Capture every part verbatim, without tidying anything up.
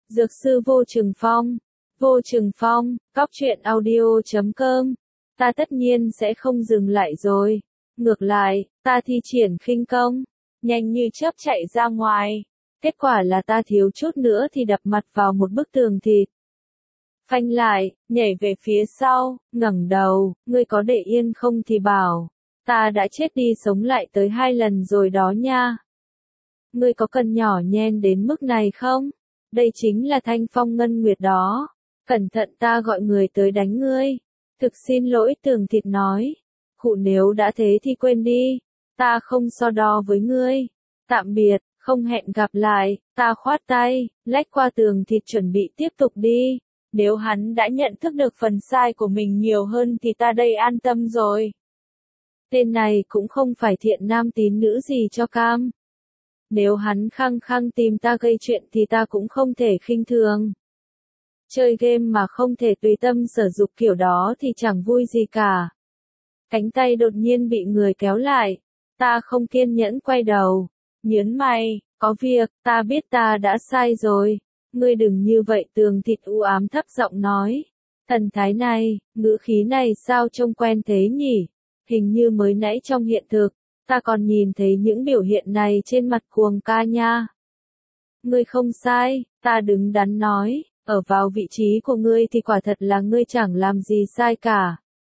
Dược sư Vô Trừng Phong. Vô Trừng Phong, cóc truyện audio chấm com. Ta tất nhiên sẽ không dừng lại rồi. Ngược lại, ta thi triển khinh công, nhanh như chớp chạy ra ngoài. Kết quả là ta thiếu chút nữa thì đập mặt vào một bức tường thịt. Phanh lại, nhảy về phía sau, ngẩng đầu, ngươi có để yên không thì bảo. Ta đã chết đi sống lại tới hai lần rồi đó nha. Ngươi có cần nhỏ nhen đến mức này không? Đây chính là Thanh Phong Ngân Nguyệt đó. Cẩn thận ta gọi người tới đánh ngươi. Thực xin lỗi tường thịt nói. Khụ nếu đã thế thì quên đi. Ta không so đo với ngươi. Tạm biệt, không hẹn gặp lại. Ta khoát tay, lách qua tường thịt chuẩn bị tiếp tục đi. Nếu hắn đã nhận thức được phần sai của mình nhiều hơn thì ta đây an tâm rồi. Tên này cũng không phải thiện nam tín nữ gì cho cam. Nếu hắn khăng khăng tìm ta gây chuyện thì ta cũng không thể khinh thường. Chơi game mà không thể tùy tâm sở dục kiểu đó thì chẳng vui gì cả. Cánh tay đột nhiên bị người kéo lại. Ta không kiên nhẫn quay đầu. Nhớn mày, có việc, ta biết ta đã sai rồi. Ngươi đừng như vậy tường thịt u ám thấp giọng nói. Thần thái này, ngữ khí này sao trông quen thế nhỉ? Hình như mới nãy trong hiện thực, ta còn nhìn thấy những biểu hiện này trên mặt cuồng ca nha. Ngươi không sai, ta đứng đắn nói, ở vào vị trí của ngươi thì quả thật là ngươi chẳng làm gì sai cả.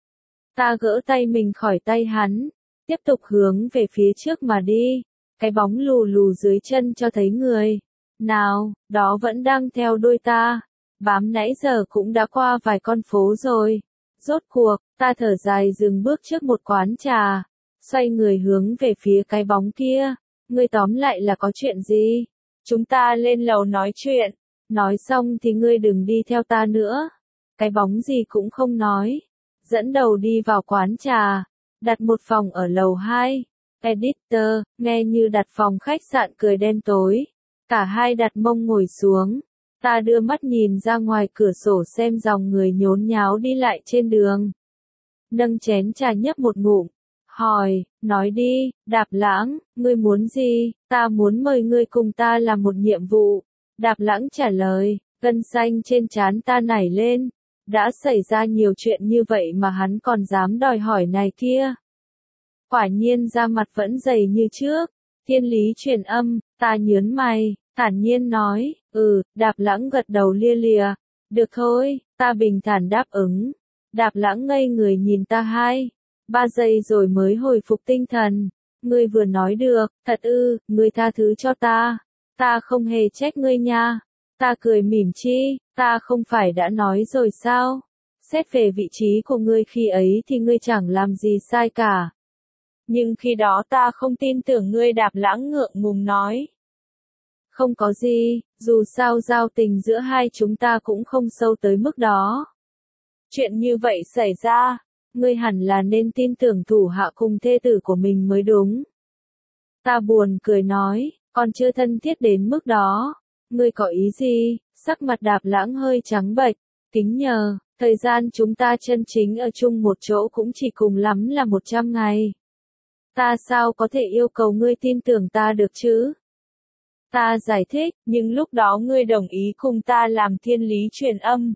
Ta gỡ tay mình khỏi tay hắn, tiếp tục hướng về phía trước mà đi, cái bóng lù lù dưới chân cho thấy người. Nào, đó vẫn đang theo đuôi ta, bám nãy giờ cũng đã qua vài con phố rồi. Rốt cuộc, ta thở dài dừng bước trước một quán trà, xoay người hướng về phía cái bóng kia. Ngươi tóm lại là có chuyện gì? Chúng ta lên lầu nói chuyện, nói xong thì ngươi đừng đi theo ta nữa. Cái bóng gì cũng không nói, dẫn đầu đi vào quán trà, đặt một phòng ở lầu hai. Editor, nghe như đặt phòng khách sạn cười đen tối. Cả hai đặt mông ngồi xuống. Ta đưa mắt nhìn ra ngoài cửa sổ xem dòng người nhốn nháo đi lại trên đường. Nâng chén trà nhấp một ngụm. Hỏi, nói đi, Đạp Lãng, ngươi muốn gì? Ta muốn mời ngươi cùng ta làm một nhiệm vụ. Đạp Lãng trả lời, gân xanh trên trán ta nảy lên. Đã xảy ra nhiều chuyện như vậy mà hắn còn dám đòi hỏi này kia. Quả nhiên da mặt vẫn dày như trước. Thiên lý truyền âm, ta nhớn mày, thản nhiên nói, ừ, Đạp Lãng gật đầu lia lịa. Được thôi, ta bình thản đáp ứng. Đạp Lãng ngây người nhìn ta hai, ba giây rồi mới hồi phục tinh thần. Ngươi vừa nói được, thật ư, ngươi tha thứ cho ta. Ta không hề trách ngươi nha. Ta cười mỉm chi, ta không phải đã nói rồi sao? Xét về vị trí của ngươi khi ấy thì ngươi chẳng làm gì sai cả. Nhưng khi đó ta không tin tưởng ngươi. Đạp Lãng ngượng ngùng nói. Không có gì, dù sao giao tình giữa hai chúng ta cũng không sâu tới mức đó. Chuyện như vậy xảy ra, ngươi hẳn là nên tin tưởng thủ hạ cùng thê tử của mình mới đúng. Ta buồn cười nói, còn chưa thân thiết đến mức đó. Ngươi có ý gì? Sắc mặt Đạp Lãng hơi trắng bệch, kính nhờ, thời gian chúng ta chân chính ở chung một chỗ cũng chỉ cùng lắm là một trăm ngày. Ta sao có thể yêu cầu ngươi tin tưởng ta được chứ? Ta giải thích, nhưng lúc đó ngươi đồng ý cùng ta làm thiên lý truyền âm.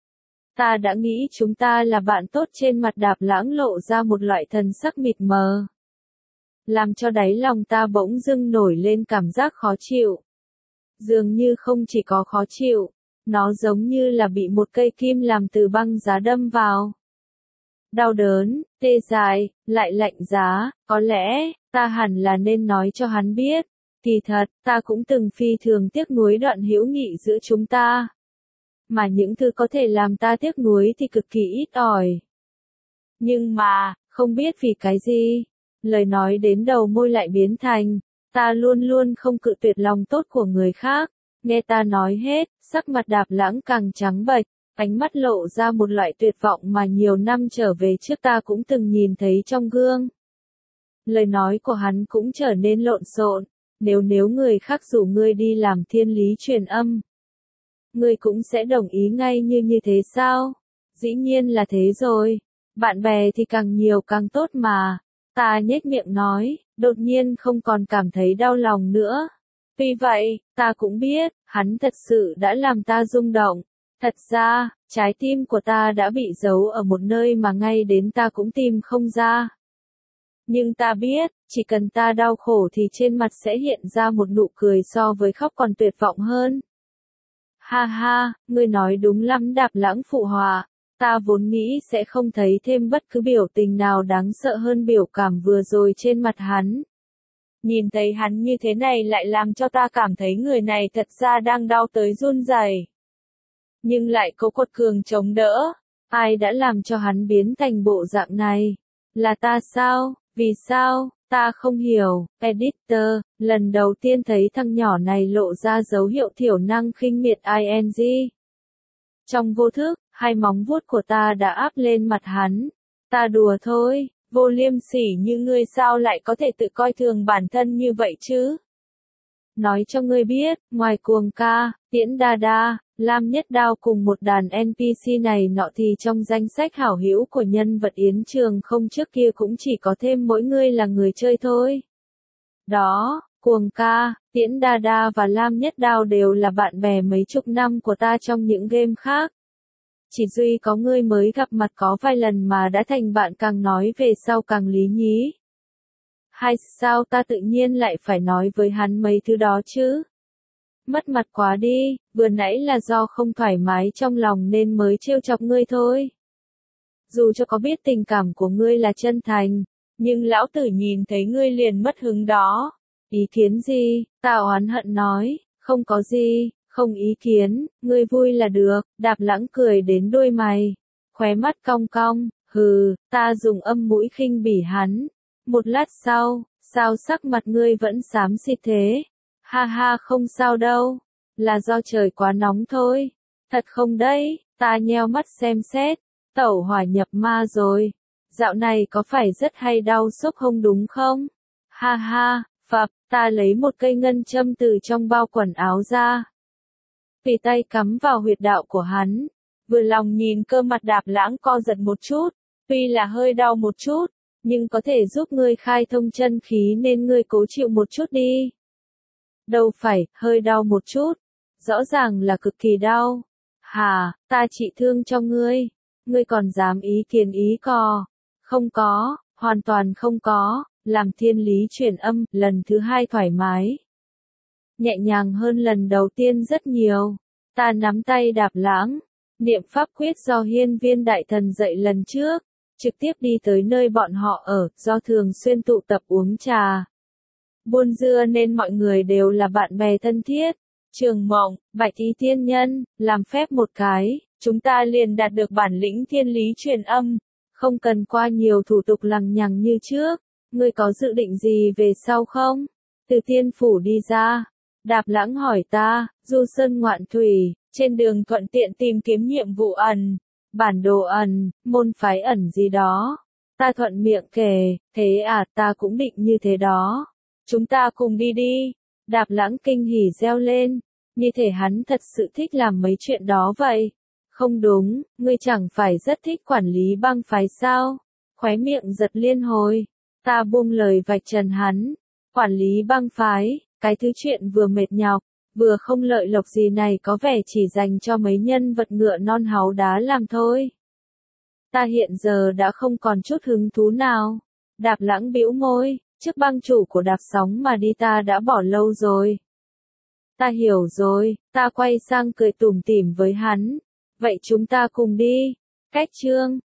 Ta đã nghĩ chúng ta là bạn tốt. Trên mặt Đạp Lãng lộ ra một loại thần sắc mịt mờ. Làm cho đáy lòng ta bỗng dưng nổi lên cảm giác khó chịu. Dường như không chỉ có khó chịu, nó giống như là bị một cây kim làm từ băng giá đâm vào. Đau đớn, tê dại, lại lạnh giá, có lẽ, ta hẳn là nên nói cho hắn biết. Kỳ thật, ta cũng từng phi thường tiếc nuối đoạn hữu nghị giữa chúng ta. Mà những thứ có thể làm ta tiếc nuối thì cực kỳ ít ỏi. Nhưng mà, không biết vì cái gì, lời nói đến đầu môi lại biến thành, ta luôn luôn không cự tuyệt lòng tốt của người khác. Nghe ta nói hết, sắc mặt Đạp Lãng càng trắng bệch, ánh mắt lộ ra một loại tuyệt vọng mà nhiều năm trở về trước ta cũng từng nhìn thấy trong gương. Lời nói của hắn cũng trở nên lộn xộn. Nếu nếu người khác rủ ngươi đi làm thiên lý truyền âm, ngươi cũng sẽ đồng ý ngay như như thế sao? Dĩ nhiên là thế rồi. Bạn bè thì càng nhiều càng tốt mà. Ta nhếch miệng nói, đột nhiên không còn cảm thấy đau lòng nữa. Tuy vậy, ta cũng biết, hắn thật sự đã làm ta rung động. Thật ra, trái tim của ta đã bị giấu ở một nơi mà ngay đến ta cũng tìm không ra. Nhưng ta biết, chỉ cần ta đau khổ thì trên mặt sẽ hiện ra một nụ cười so với khóc còn tuyệt vọng hơn. Ha ha, ngươi nói đúng lắm, Đạp Lãng phụ họa. Ta vốn nghĩ sẽ không thấy thêm bất cứ biểu tình nào đáng sợ hơn biểu cảm vừa rồi trên mặt hắn. Nhìn thấy hắn như thế này lại làm cho ta cảm thấy người này thật ra đang đau tới run rẩy. Nhưng lại có cột cường chống đỡ. Ai đã làm cho hắn biến thành bộ dạng này? Là ta sao? Vì sao? Ta không hiểu. Editor, lần đầu tiên thấy thằng nhỏ này lộ ra dấu hiệu thiểu năng khinh miệt ing. Trong vô thức, hai móng vuốt của ta đã áp lên mặt hắn. Ta đùa thôi, vô liêm sỉ như ngươi sao lại có thể tự coi thường bản thân như vậy chứ? Nói cho ngươi biết, ngoài Cuồng Ca, Tiễn Đa Đa, Lam Nhất Đao cùng một đàn en pê xê này nọ thì trong danh sách hảo hữu của nhân vật Yến Trường Không trước kia cũng chỉ có thêm mỗi ngươi là người chơi thôi. Đó, Cuồng Ca, Tiễn Đa Đa và Lam Nhất Đao đều là bạn bè mấy chục năm của ta trong những game khác. Chỉ duy có ngươi mới gặp mặt có vài lần mà đã thành bạn, càng nói về sau càng lý nhí. Hay sao ta tự nhiên lại phải nói với hắn mấy thứ đó chứ? Mất mặt quá đi, vừa nãy là do không thoải mái trong lòng nên mới trêu chọc ngươi thôi. Dù cho có biết tình cảm của ngươi là chân thành, nhưng lão tử nhìn thấy ngươi liền mất hứng đó. Ý kiến gì? Ta oán hận nói, không có gì, không ý kiến, ngươi vui là được. Đạp Lãng cười đến đôi mày, khóe mắt cong cong, hừ, ta dùng âm mũi khinh bỉ hắn. Một lát sau, sao sắc mặt ngươi vẫn xám xịt thế? Ha ha, không sao đâu, là do trời quá nóng thôi. Thật không đấy? Ta nheo mắt xem xét, tẩu hỏa nhập ma rồi. Dạo này có phải rất hay đau sốc không đúng không? Ha ha, phập, ta lấy một cây ngân châm từ trong bao quần áo ra. Tùy tay cắm vào huyệt đạo của hắn. Vừa lòng nhìn cơ mặt Đạp Lãng co giật một chút, tuy là hơi đau một chút, nhưng có thể giúp ngươi khai thông chân khí nên ngươi cố chịu một chút đi. Đâu phải, hơi đau một chút. Rõ ràng là cực kỳ đau. Hà, ta trị thương cho ngươi. Ngươi còn dám ý kiến ý cò. Không có, hoàn toàn không có. Làm thiên lý chuyển âm, lần thứ hai thoải mái. Nhẹ nhàng hơn lần đầu tiên rất nhiều. Ta nắm tay Đạp Lãng. Niệm pháp quyết do Hiên Viên Đại Thần dạy lần trước. Trực tiếp đi tới nơi bọn họ ở, do thường xuyên tụ tập uống trà. Buôn dưa nên mọi người đều là bạn bè thân thiết. Trường Mộng, Bạch Y Tiên Nhân, làm phép một cái, chúng ta liền đạt được bản lĩnh thiên lý truyền âm. Không cần qua nhiều thủ tục lằng nhằng như trước. Ngươi có dự định gì về sau không? Từ tiên phủ đi ra. Đạp Lãng hỏi ta, du sơn ngoạn thủy, trên đường thuận tiện tìm kiếm nhiệm vụ ẩn, bản đồ ẩn, môn phái ẩn gì đó. Ta thuận miệng kể, thế à, ta cũng định như thế đó. Chúng ta cùng đi đi. Đạp Lãng kinh hỉ reo lên, như thể hắn thật sự thích làm mấy chuyện đó vậy. Không đúng, ngươi chẳng phải rất thích quản lý bang phái sao? Khóe miệng giật liên hồi. Ta buông lời vạch trần hắn. Quản lý bang phái, cái thứ chuyện vừa mệt nhọc, vừa không lợi lộc gì này có vẻ chỉ dành cho mấy nhân vật ngựa non háu đá làm thôi. Ta hiện giờ đã không còn chút hứng thú nào. Đạp Lãng bĩu môi, trước bang chủ của Đạp Sóng mà đi ta đã bỏ lâu rồi. Ta hiểu rồi, ta quay sang cười tủm tỉm với hắn. Vậy chúng ta cùng đi. Cách chương.